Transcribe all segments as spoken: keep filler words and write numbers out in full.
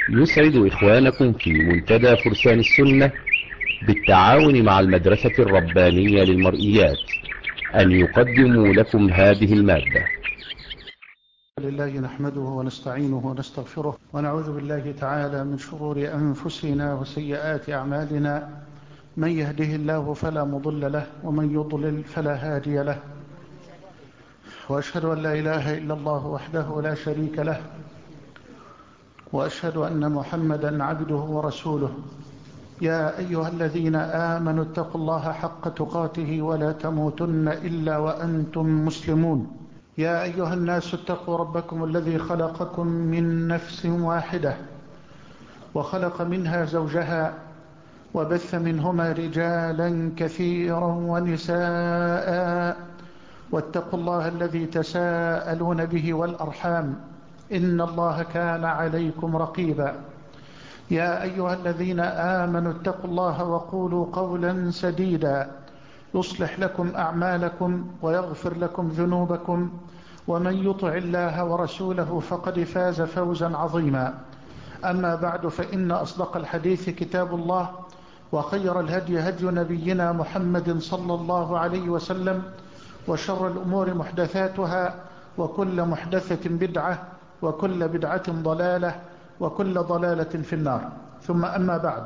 يسعد إخوانكم في منتدى فرسان السنة بالتعاون مع المدرسة الربانية للمرئيات أن يقدموا لكم هذه المادة. لله نحمده ونستعينه ونستغفره ونعوذ بالله تعالى من شرور أنفسنا وسيئات أعمالنا، من يهده الله فلا مضل له ومن يضلل فلا هادي له، وأشهد أن لا إله إلا الله وحده لا شريك له، وأشهد أن محمدا عبده ورسوله. يا أيها الذين آمنوا اتقوا الله حق تقاته ولا تموتن إلا وأنتم مسلمون. يا أيها الناس اتقوا ربكم الذي خلقكم من نفس واحدة وخلق منها زوجها وبث منهما رجالا كثيرا ونساء، واتقوا الله الذي تساءلون به والأرحام إن الله كان عليكم رقيبا. يا أيها الذين آمنوا اتقوا الله وقولوا قولا سديدا يصلح لكم أعمالكم ويغفر لكم ذنوبكم، ومن يطع الله ورسوله فقد فاز فوزا عظيما. أما بعد، فإن أصدق الحديث كتاب الله، وخير الهدي هدي نبينا محمد صلى الله عليه وسلم، وشر الأمور محدثاتها، وكل محدثة بدعة، وكل بدعة ضلالة، وكل ضلالة في النار. ثم أما بعد،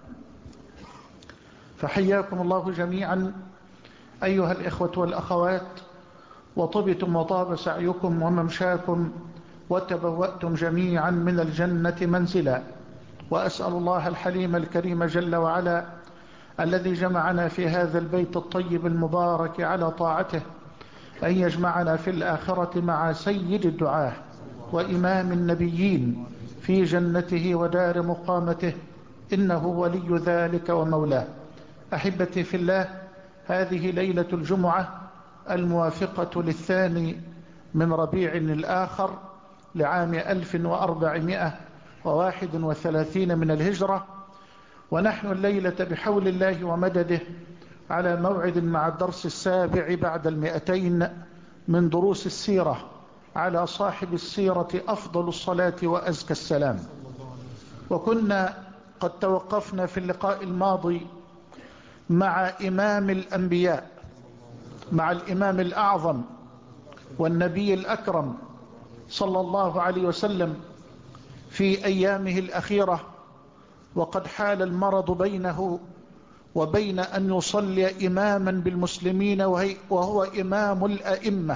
فحياكم الله جميعا أيها الإخوة والأخوات، وطبتم وطاب سعيكم وممشاكم، وتبوأتم جميعا من الجنة منزلا. وأسأل الله الحليم الكريم جل وعلا الذي جمعنا في هذا البيت الطيب المبارك على طاعته أن يجمعنا في الآخرة مع سيد الدعاة وإمام النبيين في جنته ودار مقامته، إنه ولي ذلك ومولاه. أحبتي في الله، هذه ليلة الجمعة الموافقة للثاني من ربيع الآخر لعام ألف وأربعمائة وواحد وثلاثين من الهجرة، ونحن الليلة بحول الله ومدده على موعد مع الدرس السابع بعد المئتين من دروس السيرة على صاحب السيرة أفضل الصلاة وأزكى السلام. وكنا قد توقفنا في اللقاء الماضي مع إمام الأنبياء، مع الإمام الأعظم والنبي الأكرم صلى الله عليه وسلم في أيامه الأخيرة، وقد حال المرض بينه وبين أن يصلي إماما بالمسلمين وهو إمام الأئمة،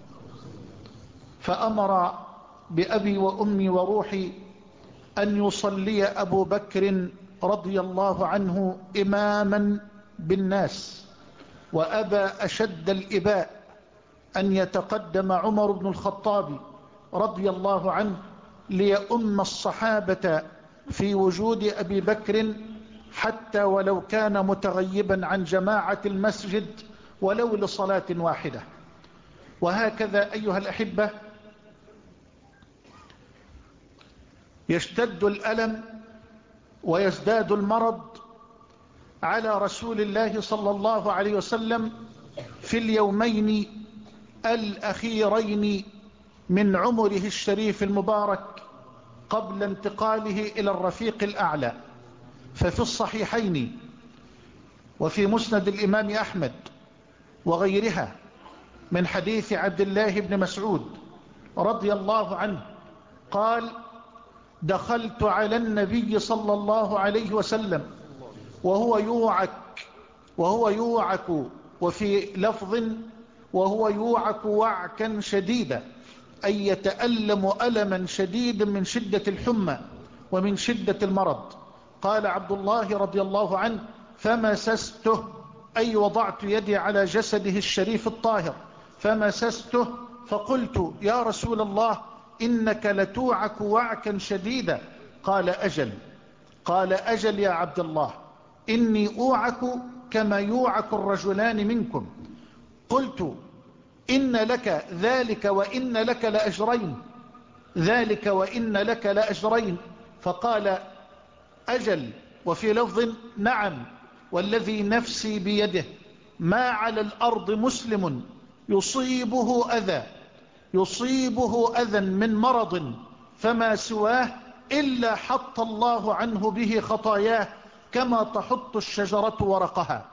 فأمر بأبي وأمي وروحي أن يصلي أبو بكر رضي الله عنه إماما بالناس، وأبى أشد الإباء أن يتقدم عمر بن الخطاب رضي الله عنه ليؤم الصحابة في وجود أبي بكر، حتى ولو كان متغيبا عن جماعة المسجد ولو لصلاة واحدة. وهكذا أيها الأحبة يشتد الألم ويزداد المرض على رسول الله صلى الله عليه وسلم في اليومين الأخيرين من عمره الشريف المبارك قبل انتقاله إلى الرفيق الأعلى. ففي الصحيحين وفي مسند الإمام أحمد وغيرها من حديث عبد الله بن مسعود رضي الله عنه قال: دخلت على النبي صلى الله عليه وسلم وهو يوعك وهو يوعك وفي لفظ وهو يوعك وعكا شديدا، أي يتألم ألما شديدا من شدة الحمى ومن شدة المرض. قال عبد الله رضي الله عنه: فمسسته، أي وضعت يدي على جسده الشريف الطاهر فمسسته، فقلت: يا رسول الله، إنك لتوعك وعكا شديدا. قال: أجل. قال: أجل يا عبد الله، إني أوعك كما يوعك الرجلان منكم. قلت: إن لك ذلك وإن لك لأجرين، ذلك وإن لك لأجرين. فقال: أجل، وفي لفظ: نعم، والذي نفسي بيده ما على الأرض مسلم يصيبه أذى يصيبه أذى من مرض فما سواه إلا حط الله عنه به خطاياه كما تحط الشجرة ورقها.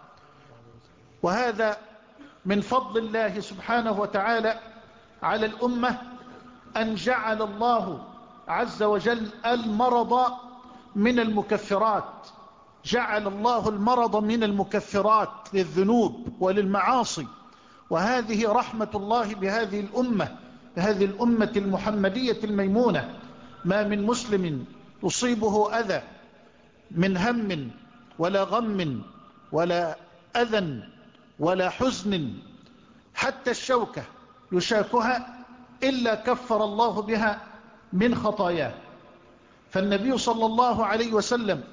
وهذا من فضل الله سبحانه وتعالى على الأمة أن جعل الله عز وجل المرض من المكفرات، جعل الله المرض من المكفرات للذنوب وللمعاصي. وهذه رحمة الله بهذه الأمة، بهذه الأمة المحمدية الميمونة. ما من مسلم يصيبه أذى من هم ولا غم ولا أذى ولا حزن، حتى الشوكة يشاكها، إلا كفر الله بها من خطاياه. فالنبي صلى الله عليه وسلم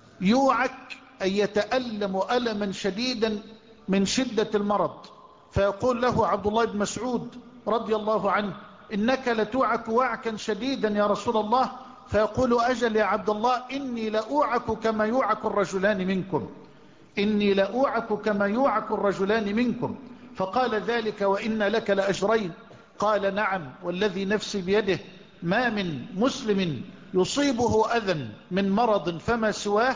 يوعك أن يتألم ألما شديدا من شدة المرض، فيقول له عبد الله بن مسعود رضي الله عنه: إنك لتوعك وعكا شديدا يا رسول الله. فيقول: أجل يا عبد الله، إني لأوعك كما يوعك الرجلان منكم، إني لأوعك كما يوعك الرجلان منكم. فقال: ذلك وإن لك لأجرين. قال: نعم والذي نفسي بيده، ما من مسلم يصيبه أذى من مرض فما سواه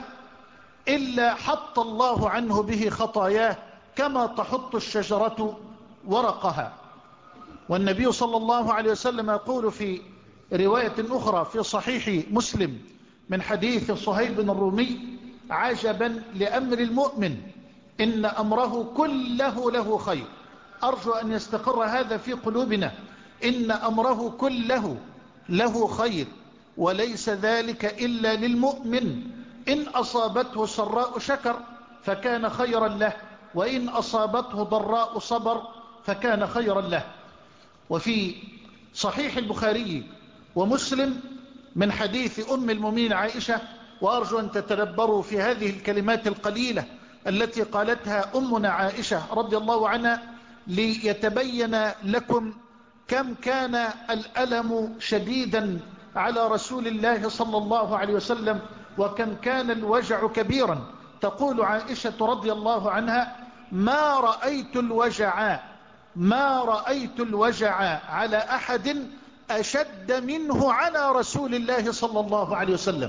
إلا حط الله عنه به خطاياه كما تحط الشجرة ورقها. والنبي صلى الله عليه وسلم يقول في رواية أخرى في صحيح مسلم من حديث صهيب بن الرومي: عجبا لأمر المؤمن إن أمره كله له خير. أرجو أن يستقر هذا في قلوبنا، إن أمره كله له خير، وليس ذلك إلا للمؤمن. إن أصابته سراء شكر فكان خيرا له، وإن أصابته ضراء صبر فكان خيرا له. وفي صحيح البخاري ومسلم من حديث أم المؤمنين عائشة، وأرجو أن تتدبروا في هذه الكلمات القليلة التي قالتها أمنا عائشة رضي الله عنها ليتبين لكم كم كان الألم شديدا على رسول الله صلى الله عليه وسلم، وكم كان الوجع كبيرا. تقول عائشة رضي الله عنها: ما رأيت الوجع ما رأيت الوجع على أحد أشد منه على رسول الله صلى الله عليه وسلم.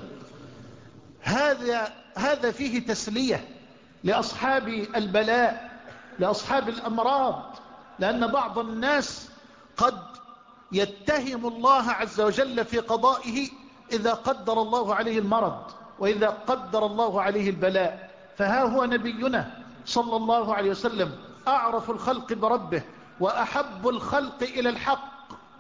هذا هذا فيه تسلية لأصحاب البلاء، لأصحاب الأمراض، لأن بعض الناس قد يتهم الله عز وجل في قضائه إذا قدر الله عليه المرض وإذا قدر الله عليه البلاء. فها هو نبينا صلى الله عليه وسلم أعرف الخلق بربه، وأحب الخلق إلى الحق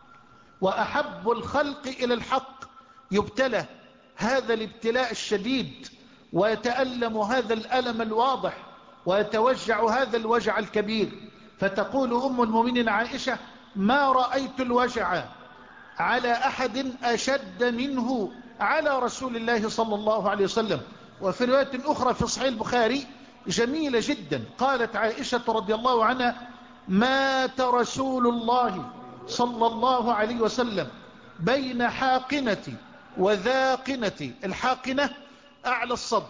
وأحب الخلق إلى الحق يبتلى هذا الابتلاء الشديد، ويتألم هذا الألم الواضح، ويتوجع هذا الوجع الكبير. فتقول أم المؤمنين عائشة: ما رأيت الوجع على أحد أشد منه على رسول الله صلى الله عليه وسلم. وفي رواية أخرى في صحيح البخاري جميلة جدا، قالت عائشة رضي الله عنها: مات رسول الله صلى الله عليه وسلم بين حاقنة وذاقنة. الحاقنة أعلى الصدر،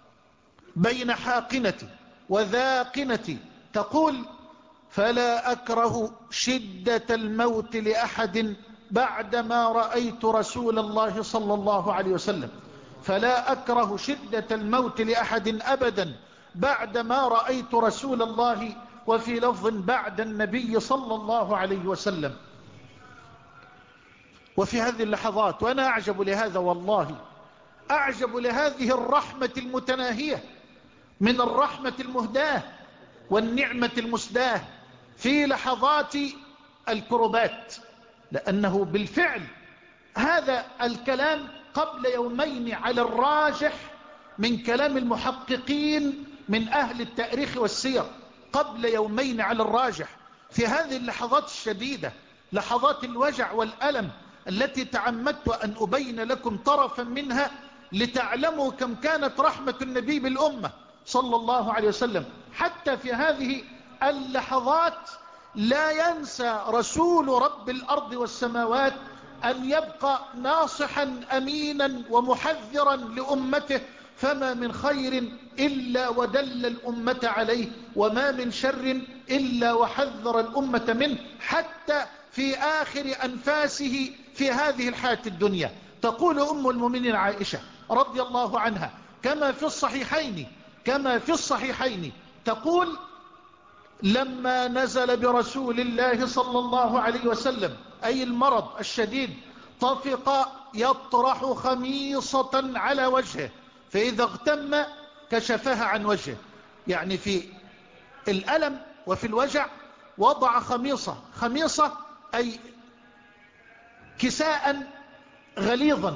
بين حاقنة وذاقنة. تقول: فلا أكره شدة الموت لأحد بعدما رأيت رسول الله صلى الله عليه وسلم. فلا أكره شدة الموت لأحد أبدا بعدما رأيت رسول الله، وفي لفظ بعد النبي صلى الله عليه وسلم. وفي هذه اللحظات، وأنا أعجب لهذا والله، أعجب لهذه الرحمة المتناهية من الرحمة المهداة والنعمة المسداة في لحظات الكربات. لأنه بالفعل هذا الكلام قبل يومين على الراجح من كلام المحققين من أهل التاريخ والسير، قبل يومين على الراجح في هذه اللحظات الشديدة، لحظات الوجع والألم التي تعمدت أن أبين لكم طرفا منها لتعلموا كم كانت رحمة النبي بالأمة صلى الله عليه وسلم. حتى في هذه اللحظات لا ينسى رسول رب الأرض والسماوات أن يبقى ناصحا أمينا ومحذرا لأمته، فما من خير إلا ودل الأمة عليه، وما من شر إلا وحذر الأمة منه، حتى في آخر أنفاسه في هذه الحياة الدنيا. تقول أم المؤمنين عائشة رضي الله عنها كما في الصحيحين كما في الصحيحين تقول: لما نزل برسول الله صلى الله عليه وسلم أي المرض الشديد طفق يطرح خميصة على وجهه، فإذا اغتم كشفها عن وجهه، يعني في الألم وفي الوجع وضع خميصة. خميصة أي كساء غليظا،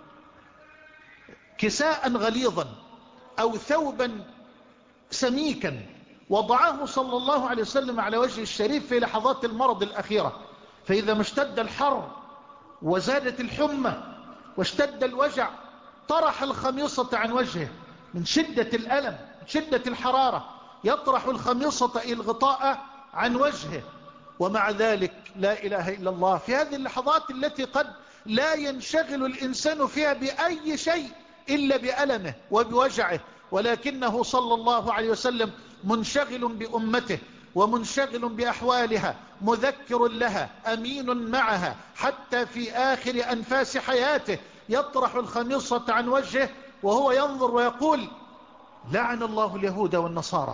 كساء غليظا أو ثوبا سميكا، وضعه صلى الله عليه وسلم على وجه الشريف في لحظات المرض الأخيرة. فإذا ما اشتد الحر وزادت الحمى واشتد الوجع طرح الخميصة عن وجهه من شدة الألم، من شدة الحرارة، يطرح الخميصة إلى الغطاء عن وجهه. ومع ذلك لا إله إلا الله، في هذه اللحظات التي قد لا ينشغل الإنسان فيها بأي شيء إلا بألمه وبوجعه، ولكنه صلى الله عليه وسلم منشغل بأمته ومنشغل بأحوالها، مذكر لها، أمين معها، حتى في آخر أنفاس حياته يطرح الخميصة عن وجهه وهو ينظر ويقول: لعن الله اليهود والنصارى،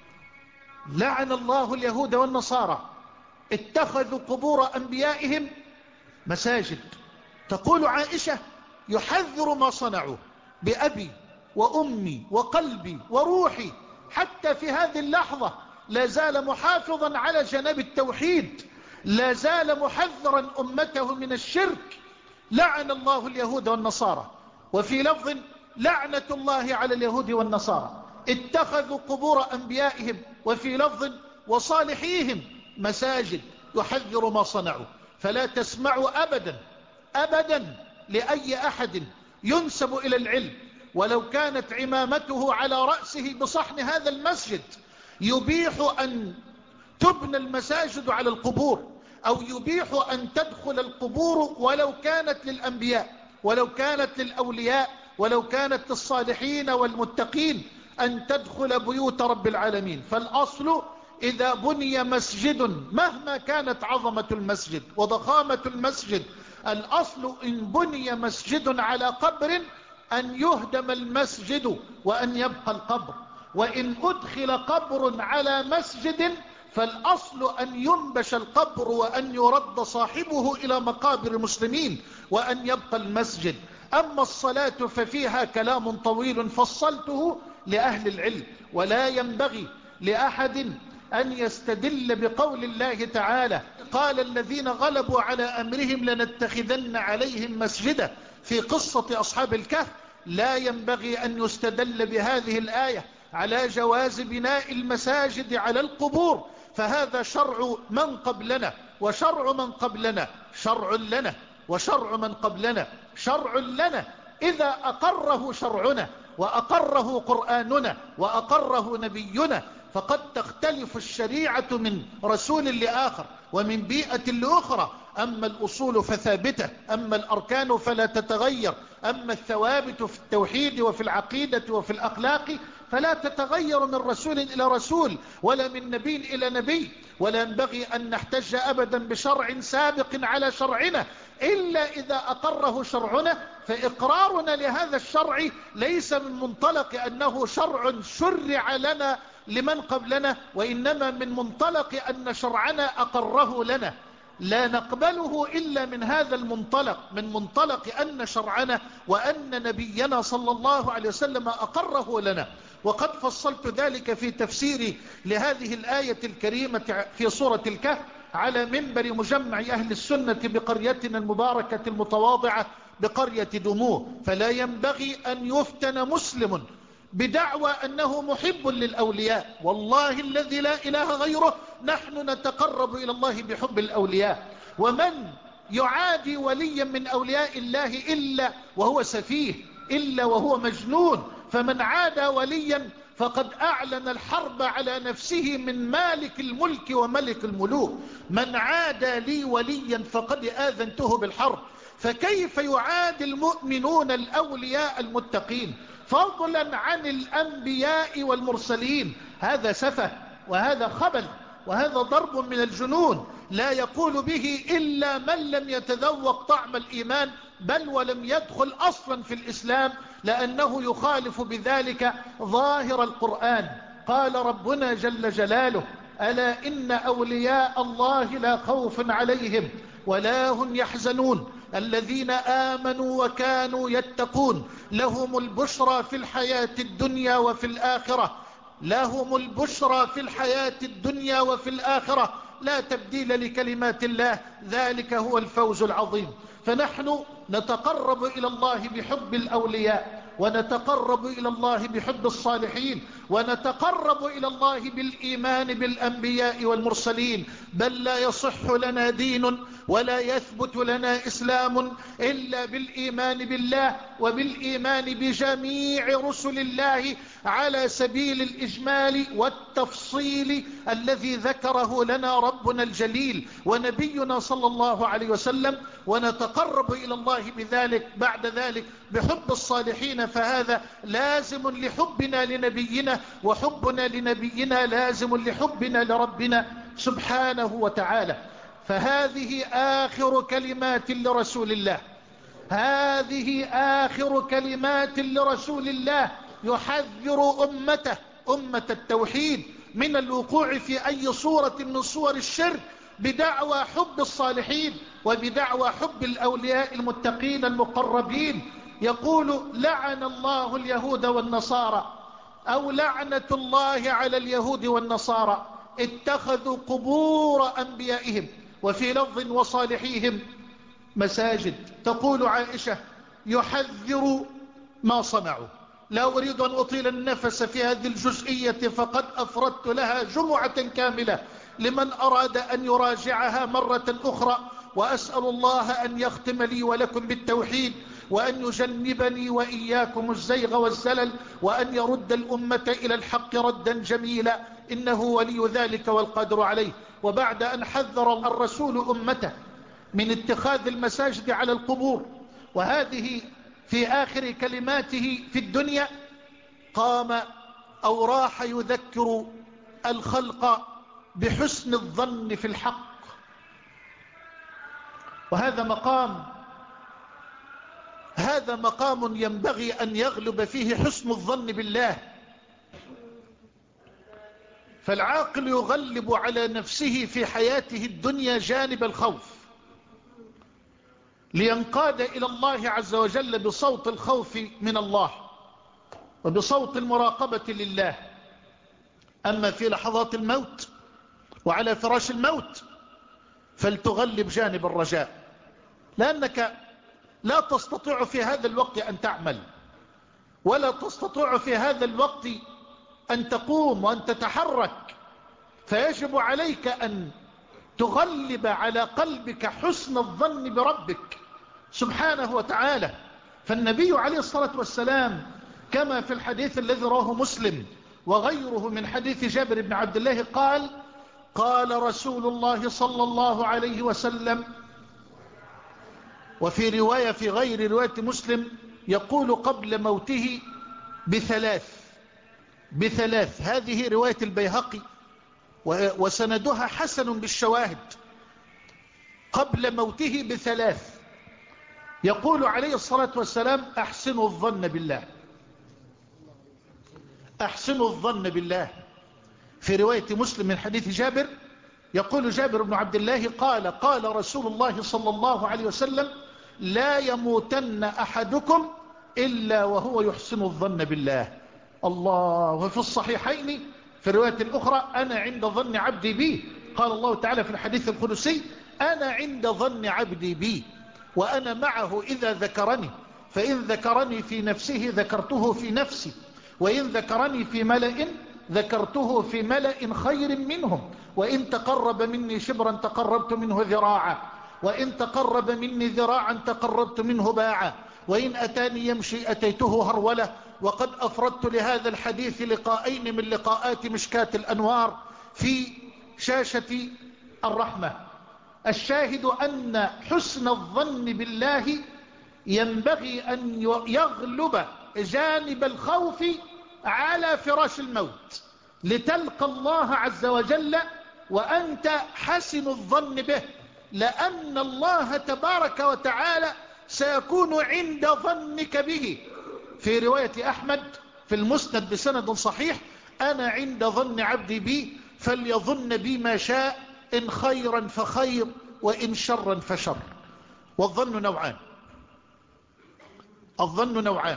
لعن الله اليهود والنصارى اتخذوا قبور أنبيائهم مساجد. تقول عائشة: يحذر ما صنعوا بأبي وأمي وقلبي وروحي، حتى في هذه اللحظة لا زال محافظا على جناب التوحيد، لا زال محذرا أمته من الشرك. لعن الله اليهود والنصارى. وفي لفظ: لعنة الله على اليهود والنصارى اتخذوا قبور أنبيائهم، وفي لفظ: وصالحيهم مساجد. يحذر ما صنعوا. فلا تسمعوا أبدا أبدا لأي أحد ينسب إلى العلم ولو كانت عمامته على رأسه بصحن هذا المسجد يبيح أن تبنى المساجد على القبور، أو يبيح أن تدخل القبور ولو كانت للأنبياء، ولو كانت للأولياء، ولو كانت للصالحين والمتقين، أن تدخل بيوت رب العالمين. فالأصل إذا بني مسجد مهما كانت عظمة المسجد وضخامة المسجد، الأصل إن بني مسجد على قبر أن يهدم المسجد وأن يبقى القبر، وإن أدخل قبر على مسجد فالأصل أن ينبش القبر وأن يرد صاحبه إلى مقابر المسلمين وأن يبقى المسجد. أما الصلاة ففيها كلام طويل فصلته لأهل العلم، ولا ينبغي لأحد أن يستدل بقول الله تعالى: قال الذين غلبوا على أمرهم لنتخذن عليهم مسجدا، في قصة أصحاب الكهف. لا ينبغي أن يستدل بهذه الآية على جواز بناء المساجد على القبور، فهذا شرع من قبلنا، وشرع من قبلنا شرع لنا، وشرع من قبلنا شرع لنا. إذا أقره شرعنا وأقره قرآننا وأقره نبينا فقد تختلف الشريعة من رسول لآخر ومن بيئة لأخرى. أما الأصول فثابتة، أما الأركان فلا تتغير، أما الثوابت في التوحيد وفي العقيدة وفي الأخلاق فلا تتغير من رسول إلى رسول ولا من نبي إلى نبي. ولا ينبغي أن نحتج أبدا بشرع سابق على شرعنا إلا إذا أقره شرعنا، فإقرارنا لهذا الشرع ليس من منطلق أنه شرع شرع لنا لمن قبلنا، وإنما من منطلق أن شرعنا أقره لنا. لا نقبله إلا من هذا المنطلق، من منطلق أن شرعنا وأن نبينا صلى الله عليه وسلم أقره لنا. وقد فصلت ذلك في تفسيري لهذه الآية الكريمة في سورة الكهف على منبر مجمع أهل السنة بقريتنا المباركة المتواضعة بقرية دموع. فلا ينبغي أن يفتن مسلم بدعوى أنه محب للأولياء. والله الذي لا إله غيره نحن نتقرب إلى الله بحب الأولياء، ومن يعادي وليا من أولياء الله إلا وهو سفيه، إلا وهو مجنون. فمن عادى وليا فقد أعلن الحرب على نفسه من مالك الملك وملك الملوك. من عادى لي وليا فقد آذنته بالحرب. فكيف يعادي المؤمنون الأولياء المتقين فضلا عن الأنبياء والمرسلين؟ هذا سفه وهذا خبل وهذا ضرب من الجنون لا يقول به إلا من لم يتذوق طعم الإيمان بل ولم يدخل أصلا في الإسلام، لأنه يخالف بذلك ظاهر القرآن. قال ربنا جل جلاله: ألا إن أولياء الله لا خوف عليهم ولا هم يحزنون الذين آمنوا وكانوا يتقون لهم البشرى في الحياة الدنيا وفي الآخرة لهم البشرى في الحياة الدنيا وفي الآخرة لا تبديل لكلمات الله، ذلك هو الفوز العظيم. فنحن نتقرب إلى الله بحب الأولياء، ونتقرب إلى الله بحب الصالحين، ونتقرب إلى الله بالإيمان بالأنبياء والمرسلين. بل لا يصح لنا دين ولا يثبت لنا إسلام إلا بالإيمان بالله وبالإيمان بجميع رسل الله على سبيل الإجمال والتفصيل الذي ذكره لنا ربنا الجليل ونبينا صلى الله عليه وسلم. ونتقرب إلى الله بذلك بعد ذلك بحب الصالحين، فهذا لازم لحبنا لنبينا، وحبنا لنبينا لازم لحبنا لربنا سبحانه وتعالى. فهذه آخر كلمات لرسول الله، هذه آخر كلمات لرسول الله يحذر أمته، أمة التوحيد، من الوقوع في أي صورة من صور الشرك بدعوى حب الصالحين وبدعوى حب الأولياء المتقين المقربين. يقول: لعن الله اليهود والنصارى، أو لعنة الله على اليهود والنصارى، اتخذوا قبور أنبيائهم وفي لفظ وصالحيهم مساجد. تقول عائشة: يحذر ما صنعوا. لا أريد أن أطيل النفس في هذه الجزئية، فقد أفردت لها جمعة كاملة لمن أراد أن يراجعها مرة أخرى. وأسأل الله أن يختم لي ولكم بالتوحيد، وأن يجنبني وإياكم الزيغ والزلل، وأن يرد الأمة إلى الحق ردا جميلا، إنه ولي ذلك والقادر عليه. وبعد أن حذر الرسول أمته من اتخاذ المساجد على القبور، وهذه في آخر كلماته في الدنيا، قام أو راح يذكر الخلق بحسن الظن في الحق. وهذا مقام هذا مقام ينبغي أن يغلب فيه حسن الظن بالله. فالعاقل يغلب على نفسه في حياته الدنيا جانب الخوف، لينقاد إلى الله عز وجل بصوت الخوف من الله وبصوت المراقبة لله. أما في لحظات الموت وعلى فراش الموت فلتغلب جانب الرجاء، لأنك لا تستطيع في هذا الوقت أن تعمل، ولا تستطيع في هذا الوقت أن تقوم وأن تتحرك. فيجب عليك أن تغلب على قلبك حسن الظن بربك سبحانه وتعالى. فالنبي عليه الصلاة والسلام كما في الحديث الذي رواه مسلم وغيره من حديث جابر بن عبد الله قال: قال رسول الله صلى الله عليه وسلم، وفي رواية في غير رواية مسلم يقول قبل موته بثلاث بثلاث هذه رواية البيهقي وسندها حسن بالشواهد. قبل موته بثلاث يقول عليه الصلاة والسلام: أحسنوا الظن بالله، أحسنوا الظن بالله. في رواية مسلم من حديث جابر يقول جابر بن عبد الله قال: قال رسول الله صلى الله عليه وسلم: لا يموتن أحدكم إلا وهو يحسن الظن بالله. الله. وفي الصحيحين في الرواية الأخرى: أنا عند ظن عبدي بي. قال الله تعالى في الحديث القدسي: أنا عند ظن عبدي بي وأنا معه إذا ذكرني، فإن ذكرني في نفسه ذكرته في نفسي، وإن ذكرني في ملأ ذكرته في ملأ خير منهم، وإن تقرب مني شبرا تقربت منه ذراعا، وإن تقرب مني ذراعا تقربت منه باعا، وإن أتاني يمشي أتيته هرولة. وقد أفردت لهذا الحديث لقاءين من لقاءات مشكاة الأنوار في شاشة الرحمة. الشاهد أن حسن الظن بالله ينبغي أن يغلب جانب الخوف على فراش الموت، لتلقى الله عز وجل وأنت حسن الظن به، لأن الله تبارك وتعالى سيكون عند ظنك به. في رواية أحمد في المسند بسند صحيح: أنا عند ظن عبدي بي فليظن بي ما شاء، إن خيرا فخير وإن شرا فشر. والظن نوعان، الظن نوعان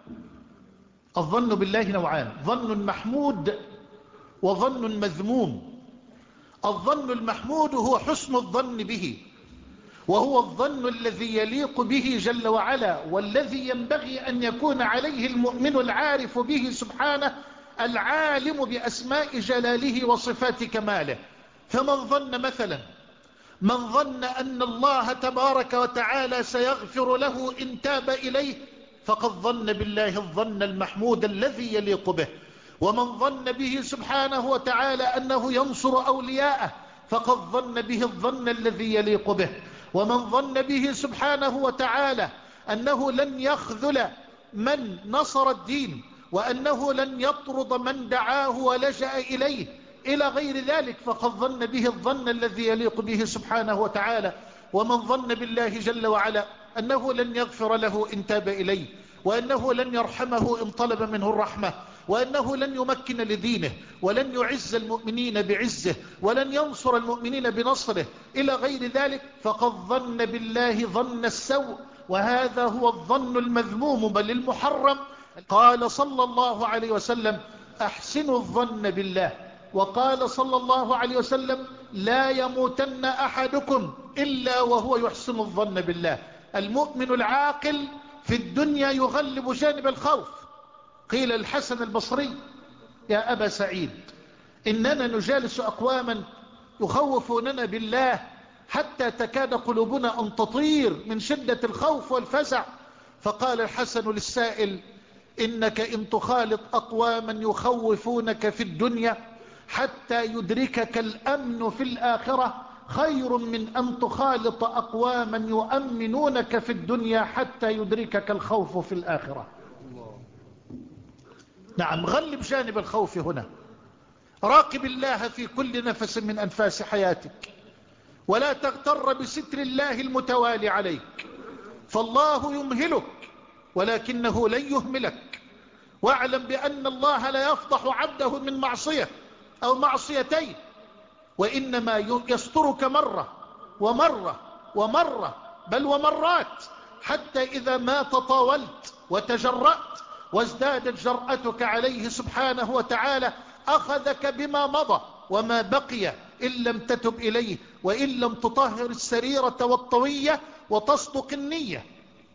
الظن بالله نوعان: ظن محمود وظن مذموم. الظن المحمود هو حسن الظن به، وهو الظن الذي يليق به جل وعلا، والذي ينبغي أن يكون عليه المؤمن العارف به سبحانه العالم بأسماء جلاله وصفات كماله. فمن ظن مثلا من ظن أن الله تبارك وتعالى سيغفر له إن تاب إليه فقد ظن بالله الظن المحمود الذي يليق به. ومن ظن به سبحانه وتعالى أنه ينصر أولياءه فقد ظن به الظن الذي يليق به. ومن ظن به سبحانه وتعالى أنه لن يخذل من نصر الدين، وأنه لن يطرد من دعاه ولجأ إليه إلى غير ذلك، فقد ظن به الظن الذي يليق به سبحانه وتعالى. ومن ظن بالله جل وعلا أنه لن يغفر له إن تاب إليه، وأنه لن يرحمه إن طلب منه الرحمة، وأنه لن يمكن لدينه، ولن يعز المؤمنين بعزه، ولن ينصر المؤمنين بنصره إلى غير ذلك، فقد ظن بالله ظن السوء، وهذا هو الظن المذموم بل المحرم. قال صلى الله عليه وسلم: أحسنوا الظن بالله. وقال صلى الله عليه وسلم: لا يموتن أحدكم إلا وهو يحسن الظن بالله. المؤمن العاقل في الدنيا يغلب جانب الخوف. قيل الحسن البصري: يا أبا سعيد، إننا نجالس أقواما يخوفوننا بالله حتى تكاد قلوبنا أن تطير من شدة الخوف والفزع. فقال الحسن للسائل: إنك إن تخالط أقواما يخوفونك في الدنيا حتى يدركك الأمن في الآخرة خير من أن تخالط أقواما يؤمنونك في الدنيا حتى يدركك الخوف في الآخرة. نعم، غلب جانب الخوف هنا. راقب الله في كل نفس من أنفاس حياتك، ولا تغتر بستر الله المتوالي عليك، فالله يمهلك ولكنه لن يهملك. واعلم بأن الله لا يفضح عبده من معصية أو معصيتين، وإنما يسترك مرة ومرة ومرة بل ومرات، حتى إذا ما تطاولت وتجرأت وازدادت جرأتك عليه سبحانه وتعالى أخذك بما مضى وما بقي إن لم تتب إليه، وإن لم تطهر السريرة والطوية وتصدق النية.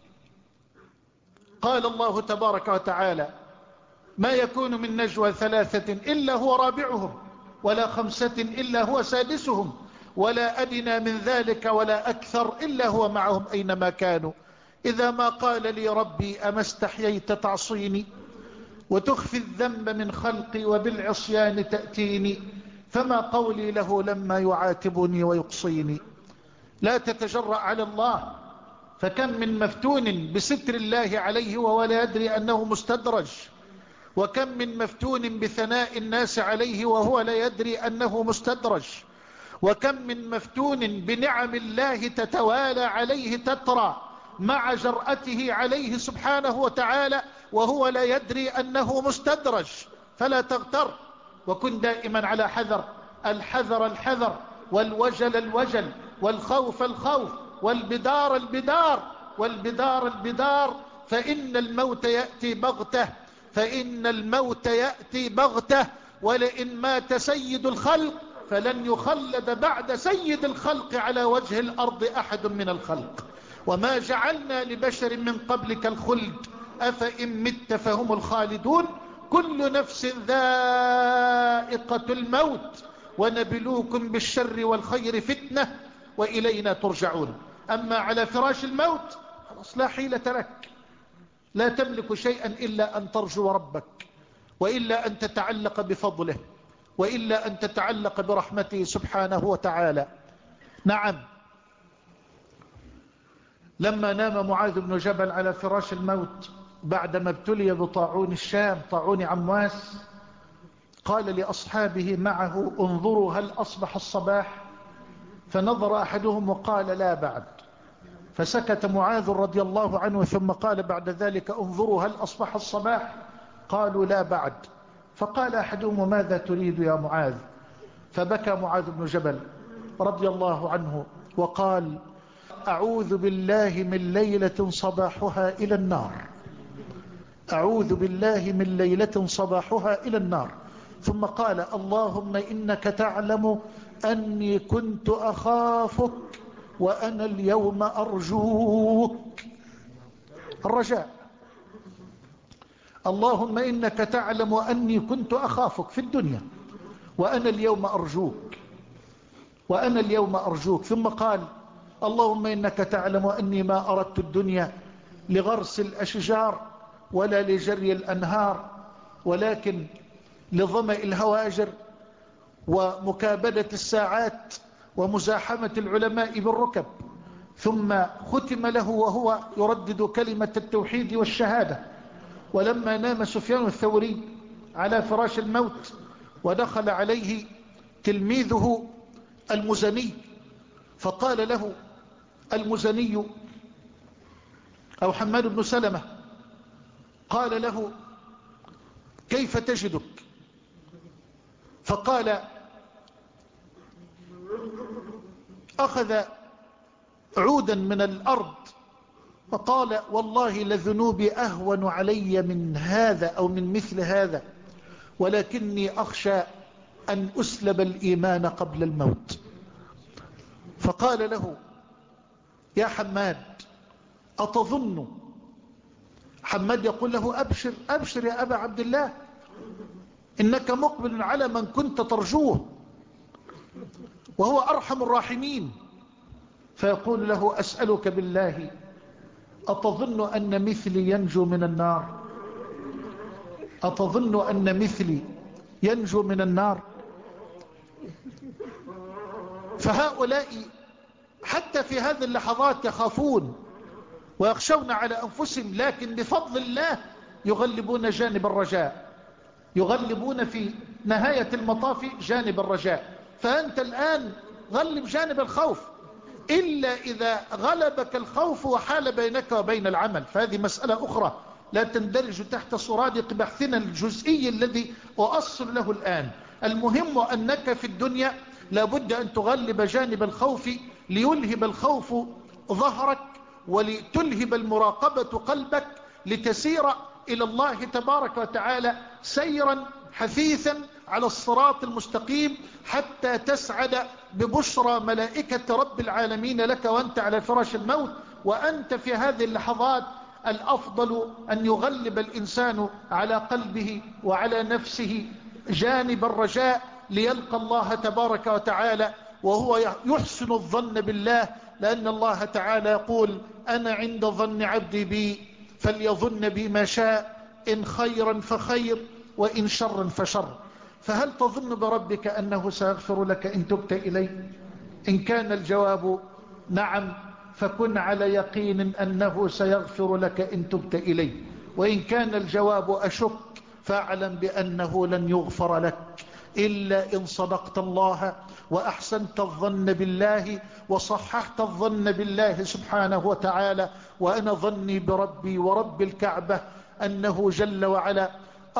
قال الله تبارك وتعالى: ما يكون من نجوى ثلاثة إلا هو رابعهم، ولا خمسة إلا هو سادسهم، ولا أدنى من ذلك ولا أكثر إلا هو معهم أينما كانوا، إذا ما قال لي ربي أما استحييت تعصيني وتخفي الذنب من خلقي وبالعصيان تأتيني، فما قولي له لما يعاتبني ويقصيني. لا تتجرأ على الله، فكم من مفتون بستر الله عليه وهو لا يدري أنه مستدرج، وكم من مفتون بثناء الناس عليه وهو لا يدري أنه مستدرج، وكم من مفتون بنعم الله تتوالى عليه تترى مع جرأته عليه سبحانه وتعالى وهو لا يدري أنه مستدرج. فلا تغتر، وكن دائما على حذر، الحذر الحذر، والوجل الوجل، والخوف الخوف، والبدار البدار، والبدار البدار، فإن الموت يأتي بغته، فإن الموت يأتي بغته، ولئن مات سيد الخلق فلن يخلد بعد سيد الخلق على وجه الأرض أحد من الخلق، وما جعلنا لبشر من قبلك الخلد أفإن مت فهم الخالدون، كل نفس ذائقة الموت ونبلوكم بالشر والخير فتنة وإلينا ترجعون. أما على فراش الموت خلاص لا حيلة لك، لا تملك شيئا إلا أن ترجو ربك، وإلا أن تتعلق بفضله، وإلا أن تتعلق برحمته سبحانه وتعالى. نعم، لما نام معاذ بن جبل على فراش الموت بعدما ابتلي بطاعون الشام، طاعون عمواس، قال لأصحابه معه: انظروا هل أصبح الصباح؟ فنظر أحدهم وقال: لا بعد. فسكت معاذ رضي الله عنه، ثم قال بعد ذلك: انظروا هل أصبح الصباح؟ قالوا: لا بعد. فقال أحدهم: ماذا تريد يا معاذ؟ فبكى معاذ بن جبل رضي الله عنه وقال: أعوذ بالله من ليلة صباحها إلى النار، أعوذ بالله من ليلة صباحها إلى النار. ثم قال: اللهم إنك تعلم أني كنت أخافك وأنا اليوم أرجوك. الرجاء. اللهم إنك تعلم أني كنت أخافك في الدنيا وأنا اليوم أرجوك، وأنا اليوم أرجوك. ثم قال: اللهم إنك تعلم أني ما أردت الدنيا لغرس الأشجار ولا لجري الأنهار، ولكن لظمأ الهواجر ومكابدة الساعات ومزاحمة العلماء بالركب. ثم ختم له وهو يردد كلمة التوحيد والشهادة. ولما نام سفيان الثوري على فراش الموت ودخل عليه تلميذه المزني، فقال له المزني أو حماد بن سلمة، قال له: كيف تجدك؟ فقال: أخذ عودا من الأرض فقال: والله لذنوبي أهون علي من هذا أو من مثل هذا، ولكني أخشى أن أسلب الإيمان قبل الموت. فقال له: يا حماد أتظن؟ حماد يقول له: أبشر أبشر يا أبا عبد الله، إنك مقبل على من كنت ترجوه وهو أرحم الراحمين. فيقول له: أسألك بالله أتظن أن مثلي ينجو من النار؟ أتظن أن مثلي ينجو من النار؟ فهؤلاء حتى في هذه اللحظات يخافون ويخشون على أنفسهم، لكن بفضل الله يغلبون جانب الرجاء، يغلبون في نهاية المطاف جانب الرجاء. فأنت الآن غلب جانب الخوف، إلا إذا غلبك الخوف وحال بينك وبين العمل، فهذه مسألة أخرى لا تندرج تحت سرادق بحثنا الجزئي الذي أؤصل له الآن. المهم أنك في الدنيا لابد أن تغلب جانب الخوف ليلهب الخوف ظهرك ولتلهب المراقبة قلبك، لتسير إلى الله تبارك وتعالى سيرا حثيثا على الصراط المستقيم، حتى تسعد ببشرى ملائكة رب العالمين لك وأنت على فراش الموت. وأنت في هذه اللحظات الأفضل أن يغلب الإنسان على قلبه وعلى نفسه جانب الرجاء ليلقى الله تبارك وتعالى وهو يحسن الظن بالله، لأن الله تعالى يقول: أنا عند ظن عبدي بي فليظن بي ما شاء، إن خيرا فخير وإن شرا فشر. فهل تظن بربك أنه سيغفر لك إن تبت إليه؟ إن كان الجواب نعم، فكن على يقين أنه سيغفر لك إن تبت إليه، وإن كان الجواب أشك فاعلم بأنه لن يغفر لك إلا إن صدقت الله وأحسنت الظن بالله وصححت الظن بالله سبحانه وتعالى. وأنا ظني بربي ورب الكعبة أنه جل وعلا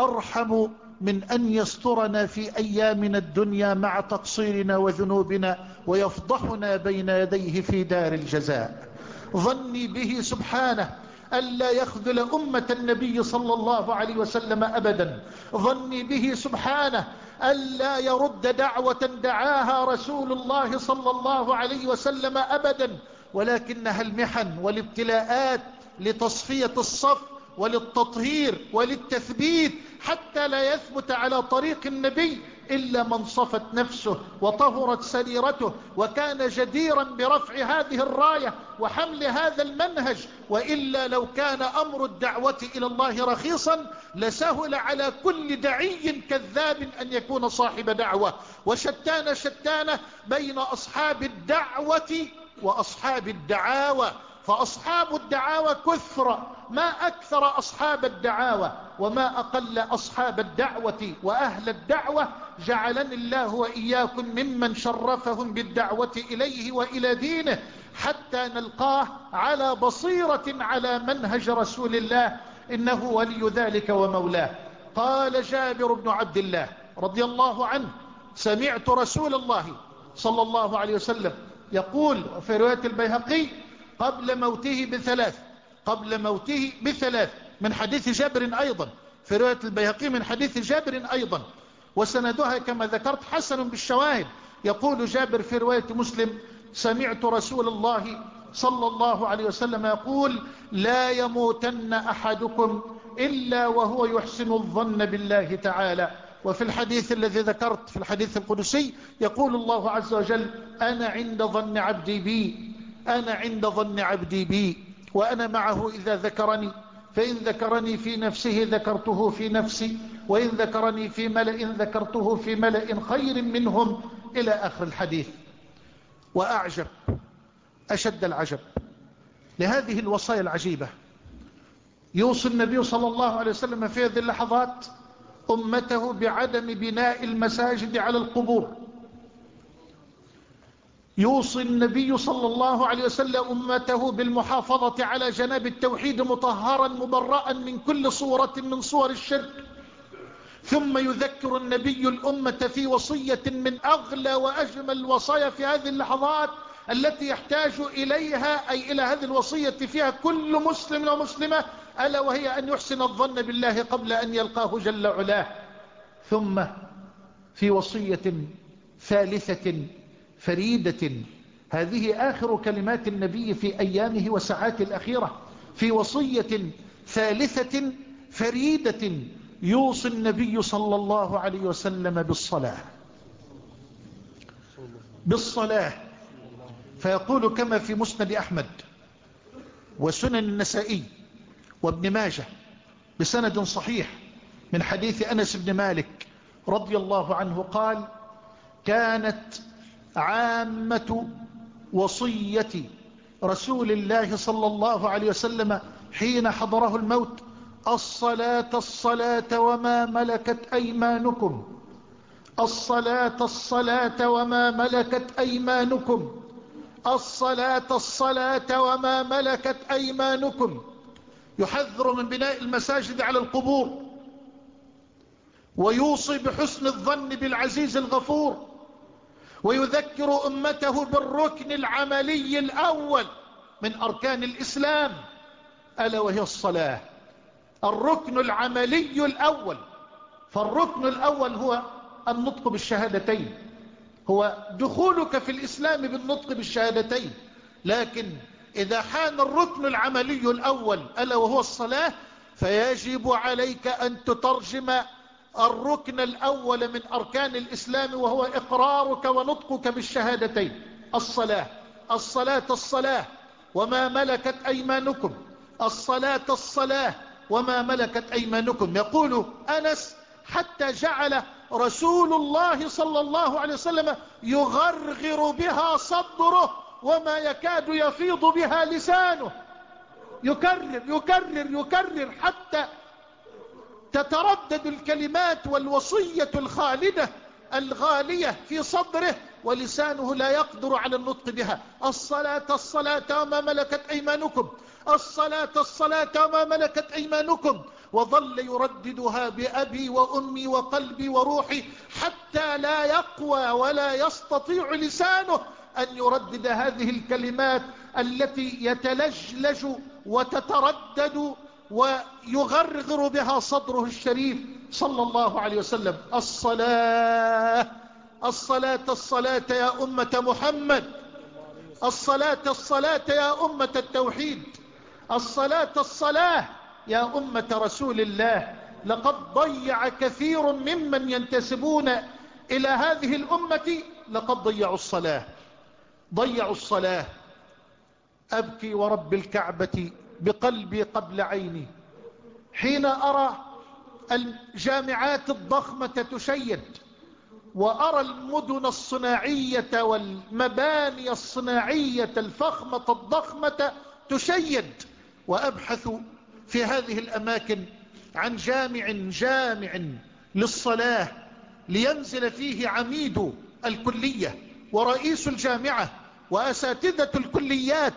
أرحم من أن يسترنا في أيامنا الدنيا مع تقصيرنا وذنوبنا ويفضحنا بين يديه في دار الجزاء. ظني به سبحانه ألا يخذل أمة النبي صلى الله عليه وسلم أبدا. ظني به سبحانه ألا يرد دعوة دعاها رسول الله صلى الله عليه وسلم أبدا، ولكنها المحن والابتلاءات لتصفية الصف وللتطهير وللتثبيت، حتى لا يثبت على طريق النبي إلا من صفت نفسه وطهرت سريرته وكان جديرا برفع هذه الراية وحمل هذا المنهج. وإلا لو كان أمر الدعوة إلى الله رخيصا لسهل على كل دعي كذاب أن يكون صاحب دعوة. وشتان شتان بين أصحاب الدعوة وأصحاب الدعاوى، فأصحاب الدعاوى كثر، ما أكثر أصحاب الدعاوى وما أقل أصحاب الدعوة وأهل الدعوة. جعلني الله وإياكم ممن شرفهم بالدعوة إليه وإلى دينه، حتى نلقاه على بصيرة على منهج رسول الله، إنه ولي ذلك ومولاه. قال جابر بن عبد الله رضي الله عنه: سمعت رسول الله صلى الله عليه وسلم يقول في رواية البيهقي قبل موته بثلاث قبل موته بثلاث من حديث جابر أيضا، في رواية البيهقي من حديث جابر أيضا، وسندها كما ذكرت حسن بالشواهد. يقول جابر في رواية مسلم: سمعت رسول الله صلى الله عليه وسلم يقول: لا يموتن أحدكم إلا وهو يحسن الظن بالله تعالى. وفي الحديث الذي ذكرت في الحديث القدسي يقول الله عز وجل: أنا عند ظن عبدي بي أنا عند ظن عبدي بي وأنا معه إذا ذكرني، فإن ذكرني في نفسه ذكرته في نفسي، وإن ذكرني في ملأ ذكرته في ملأ خير منهم، إلى آخر الحديث. وأعجب أشد العجب لهذه الوصايا العجيبة، يوصي النبي صلى الله عليه وسلم في هذه اللحظات أمته بعدم بناء المساجد على القبور. يوصي النبي صلى الله عليه وسلم أمته بالمحافظة على جناب التوحيد مطهرا مبرأ من كل صورة من صور الشرك. ثم يذكر النبي الأمة في وصية من أغلى وأجمل الوصايا في هذه اللحظات التي يحتاج إليها، أي إلى هذه الوصية فيها كل مسلم ومسلمة، ألا وهي أن يحسن الظن بالله قبل أن يلقاه جل علاه. ثم في وصية ثالثة فريدة، هذه آخر كلمات النبي في أيامه وساعاته الأخيرة، في وصية ثالثة فريدة يوصي النبي صلى الله عليه وسلم بالصلاة بالصلاة فيقول كما في مسند أحمد وسنن النسائي وابن ماجه بسند صحيح من حديث أنس بن مالك رضي الله عنه قال: كانت عامة وصية رسول الله صلى الله عليه وسلم حين حضره الموت: الصلاة الصلاة وما ملكت أيمانكم، الصلاة الصلاة وما ملكت أيمانكم، الصلاة الصلاة وما ملكت أيمانكم. يحذر من بناء المساجد على القبور، ويوصي بحسن الظن بالعزيز الغفور، ويذكر أمته بالركن العملي الأول من أركان الإسلام، ألا وهي الصلاة. الركن العملي الأول، فالركن الأول هو النطق بالشهادتين، هو دخولك في الإسلام بالنطق بالشهادتين. لكن إذا حان الركن العملي الأول ألا وهو الصلاة، فيجب عليك أن تترجم الركن الأول من أركان الإسلام، وهو إقرارك ونطقك بالشهادتين: الصلاة الصلاة الصلاة وما ملكت أيمانكم، الصلاة الصلاة وما ملكت أيمانكم. يقول أنس: حتى جعل رسول الله صلى الله عليه وسلم يغرغر بها صدره وما يكاد يفيض بها لسانه، يكرر يكرر يكرر حتى تتردد الكلمات والوصية الخالدة الغالية في صدره، ولسانه لا يقدر على النطق بها: الصلاة الصلاة وما ملكت أيمانكم، الصلاة الصلاة وما ملكت أيمانكم. وظل يرددها بأبي وأمي وقلبي وروحي حتى لا يقوى ولا يستطيع لسانه أن يردد هذه الكلمات التي يتلجلج وتتردد ويغرغر بها صدره الشريف صلى الله عليه وسلم: الصلاة الصلاة الصلاة يا أمة محمد، الصلاة الصلاة يا أمة التوحيد، الصلاة الصلاة يا أمة رسول الله. لقد ضيع كثير ممن ينتسبون إلى هذه الأمة، لقد ضيعوا الصلاة ضيعوا الصلاة. أبكي ورب الكعبة بقلبي قبل عيني حين أرى الجامعات الضخمة تشيد، وأرى المدن الصناعية والمباني الصناعية الفخمة الضخمة تشيد، وأبحث في هذه الأماكن عن جامع جامع للصلاة لينزل فيه عميد الكلية ورئيس الجامعة وأساتذة الكليات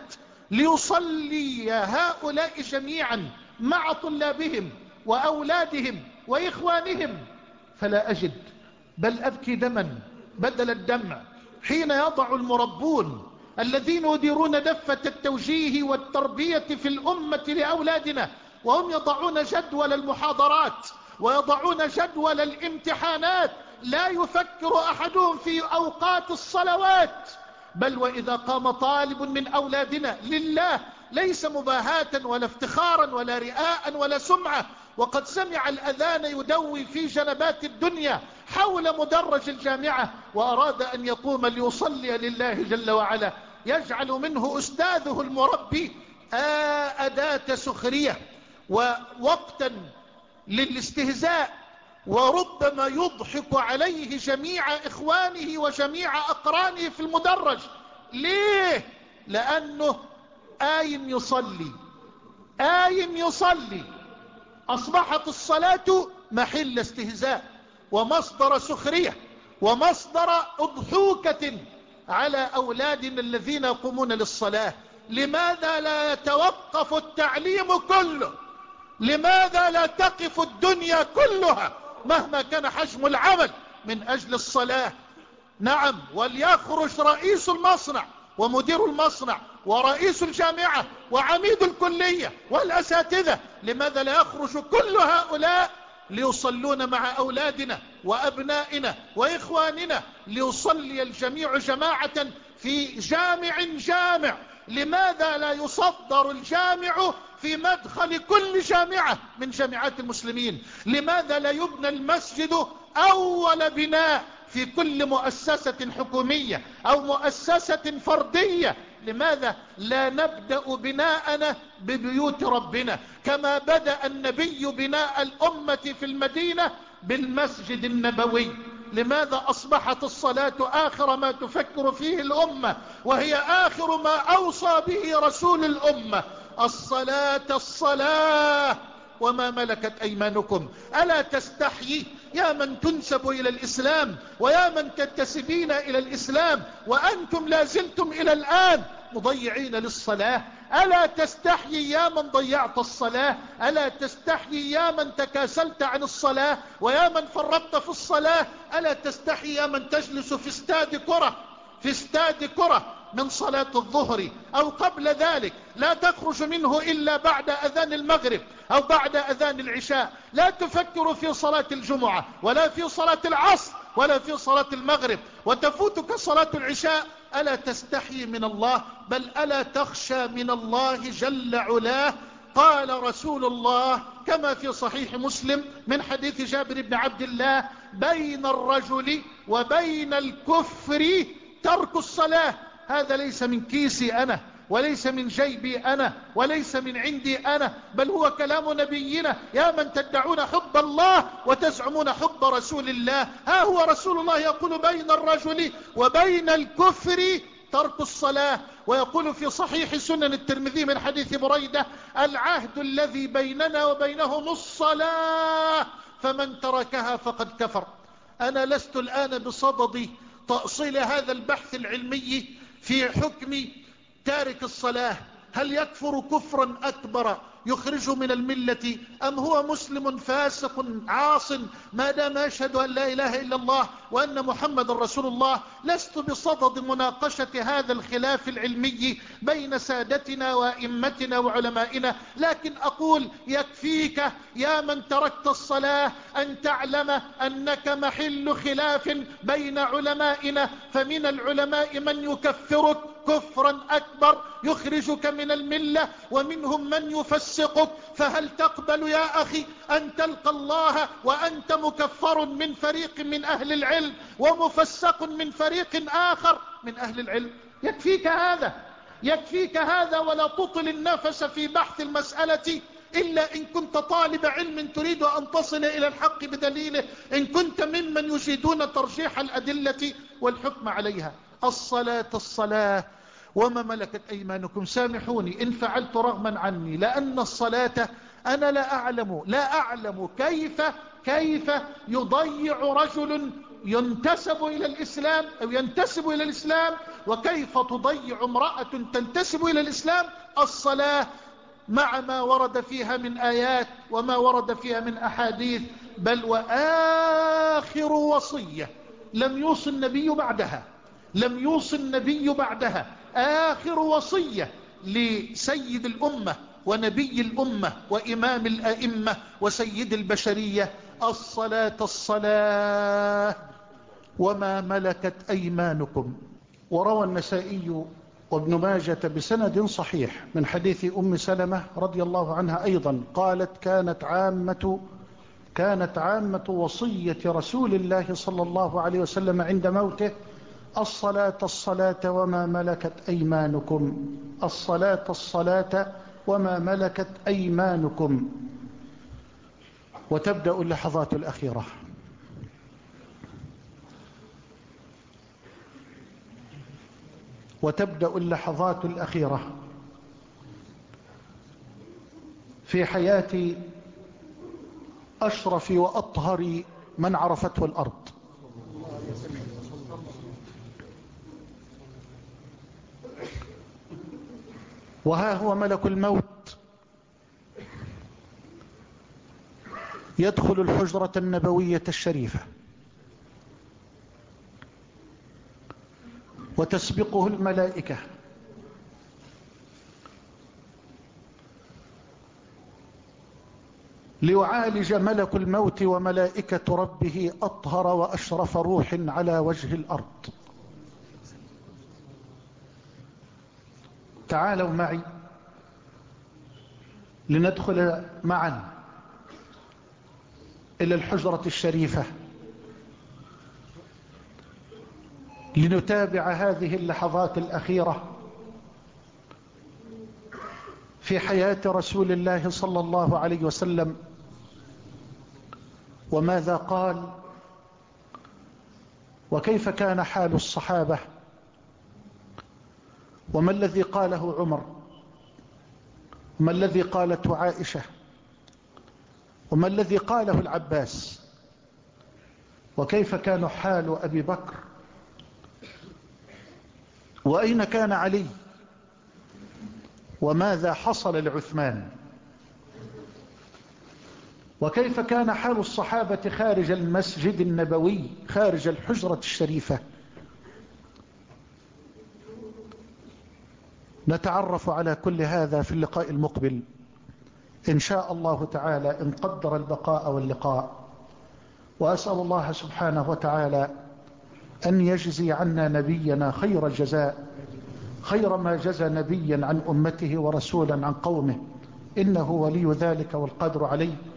ليصلي هؤلاء جميعا مع طلابهم وأولادهم وإخوانهم، فلا أجد بل أبكي دما بدل الدمع حين يضع المربون الذين يديرون دفة التوجيه والتربية في الأمة لأولادنا وهم يضعون جدول المحاضرات ويضعون جدول الامتحانات، لا يفكر أحدهم في أوقات الصلوات، بل وإذا قام طالب من أولادنا لله ليس مباهاة ولا افتخارا ولا رئاء ولا سمعة، وقد سمع الأذان يدوي في جنبات الدنيا حول مدرج الجامعة وأراد أن يقوم ليصلي لله جل وعلا، يجعل منه أستاذه المربي أداة سخرية ووقتا للاستهزاء، وربما يضحك عليه جميع إخوانه وجميع أقرانه في المدرج. ليه؟ لأنه آيم يصلي آيم يصلي. أصبحت الصلاة محل استهزاء ومصدر سخرية ومصدر أضحوكة على أولادنا الذين يقومون للصلاة. لماذا لا يتوقف التعليم كله؟ لماذا لا تقف الدنيا كلها مهما كان حجم العمل من أجل الصلاة؟ نعم، وليخرج رئيس المصنع ومدير المصنع ورئيس الجامعة وعميد الكلية والأساتذة، لماذا لا يخرج كل هؤلاء ليصلون مع أولادنا وأبنائنا وإخواننا، ليصلي الجميع جماعة في جامع جامع؟ لماذا لا يصدر الجامع في مدخل كل جامعة من جامعات المسلمين؟ لماذا لا يبنى المسجد أول بناء في كل مؤسسة حكومية أو مؤسسة فردية؟ لماذا لا نبدأ بناءنا ببيوت ربنا كما بدأ النبي بناء الأمة في المدينة بالمسجد النبوي؟ لماذا أصبحت الصلاة آخر ما تفكر فيه الأمة، وهي آخر ما أوصى به رسول الأمة؟ الصلاة الصلاة وما ملكت أيمانكم. ألا تستحيي يا من تنسب إلى الإسلام ويا من تنتسبين إلى الإسلام وأنتم لازلتم إلى الآن مضيعين للصلاة؟ ألا تستحيي يا من ضيعت الصلاة؟ ألا تستحيي يا من تكاسلت عن الصلاة ويا من فرطت في الصلاة؟ ألا تستحيي يا من تجلس في استاد كرة في استاد كرة من صلاة الظهر أو قبل ذلك لا تخرج منه إلا بعد أذان المغرب أو بعد أذان العشاء، لا تفكر في صلاة الجمعة ولا في صلاة العصر ولا في صلاة المغرب، وتفوتك صلاة العشاء؟ ألا تستحي من الله؟ بل ألا تخشى من الله جل علاه؟ قال رسول الله كما في صحيح مسلم من حديث جابر بن عبد الله: بين الرجل وبين الكفر ترك الصلاة. هذا ليس من كيسي أنا وليس من جيبي أنا وليس من عندي أنا، بل هو كلام نبينا. يا من تدعون حب الله وتزعمون حب رسول الله، ها هو رسول الله يقول: بين الرجل وبين الكفر ترك الصلاة. ويقول في صحيح سنن الترمذي من حديث بريدة: العهد الذي بيننا وبينهم الصلاة، فمن تركها فقد كفر. أنا لست الآن بصدد تأصيل هذا البحث العلمي في حكم تارك الصلاة، هل يكفر كفرا أكبر يخرج من الملة أم هو مسلم فاسق عاص ما دام يشهد أن لا إله إلا الله وأن محمد رسول الله. لست بصدد مناقشة هذا الخلاف العلمي بين سادتنا وإمتنا وعلمائنا، لكن أقول: يكفيك يا من تركت الصلاة أن تعلم أنك محل خلاف بين علمائنا، فمن العلماء من يكفرك كفرا أكبر يخرجك من الملة، ومنهم من يفسقك. فهل تقبل يا أخي أن تلقى الله وأنت مكفر من فريق من أهل العلم ومفسق من فريق آخر من أهل العلم؟ يكفيك هذا، يكفيك هذا، ولا تطل النفس في بحث المسألة إلا إن كنت طالب علم تريد أن تصل إلى الحق بدليله، إن كنت ممن يجيدون ترجيح الأدلة والحكم عليها. الصلاة الصلاة وما ملكت أيمانكم. سامحوني إن فعلت رغما عني، لأن الصلاة أنا لا أعلم لا أعلم كيف كيف يضيع رجل ينتسب إلى الإسلام أو ينتسب إلى الإسلام، وكيف تضيع امرأة تنتسب إلى الإسلام الصلاة مع ما ورد فيها من آيات وما ورد فيها من أحاديث. بل وآخر وصية لم يوصي النبي بعدها لم يوصي النبي بعدها آخر وصية لسيد الأمة ونبي الأمة وإمام الأئمة وسيد البشرية: الصلاة الصلاة وما ملكت أيمانكم. وروى النسائي وابن ماجة بسند صحيح من حديث أم سلمة رضي الله عنها أيضا قالت: كانت عامة كانت عامة وصية رسول الله صلى الله عليه وسلم عند موته: الصلاة الصلاة وما ملكت أيمانكم، الصلاة الصلاة وما ملكت أيمانكم. وتبدأ اللحظات الأخيرة. وتبدأ اللحظات الأخيرة في حياة أشرف وأطهر من عرفته الأرض. وها هو ملك الموت يدخل الحجرة النبوية الشريفة، وتسبقه الملائكة ليعالج ملك الموت وملائكة ربه أطهر وأشرف روح على وجه الأرض. تعالوا معي لندخل معا إلى الحجرة الشريفة لنتابع هذه اللحظات الأخيرة في حياة رسول الله صلى الله عليه وسلم، وماذا قال، وكيف كان حال الصحابة، وما الذي قاله عمر، وما الذي قالته عائشة، وما الذي قاله العباس، وكيف كان حال أبي بكر، وأين كان علي، وماذا حصل لعثمان، وكيف كان حال الصحابة خارج المسجد النبوي خارج الحجرة الشريفة. نتعرف على كل هذا في اللقاء المقبل إن شاء الله تعالى، إن قدر البقاء واللقاء. وأسأل الله سبحانه وتعالى أن يجزي عنا نبينا خير الجزاء، خير ما جزى نبيا عن أمته ورسولا عن قومه، إنه ولي ذلك والقدر عليه.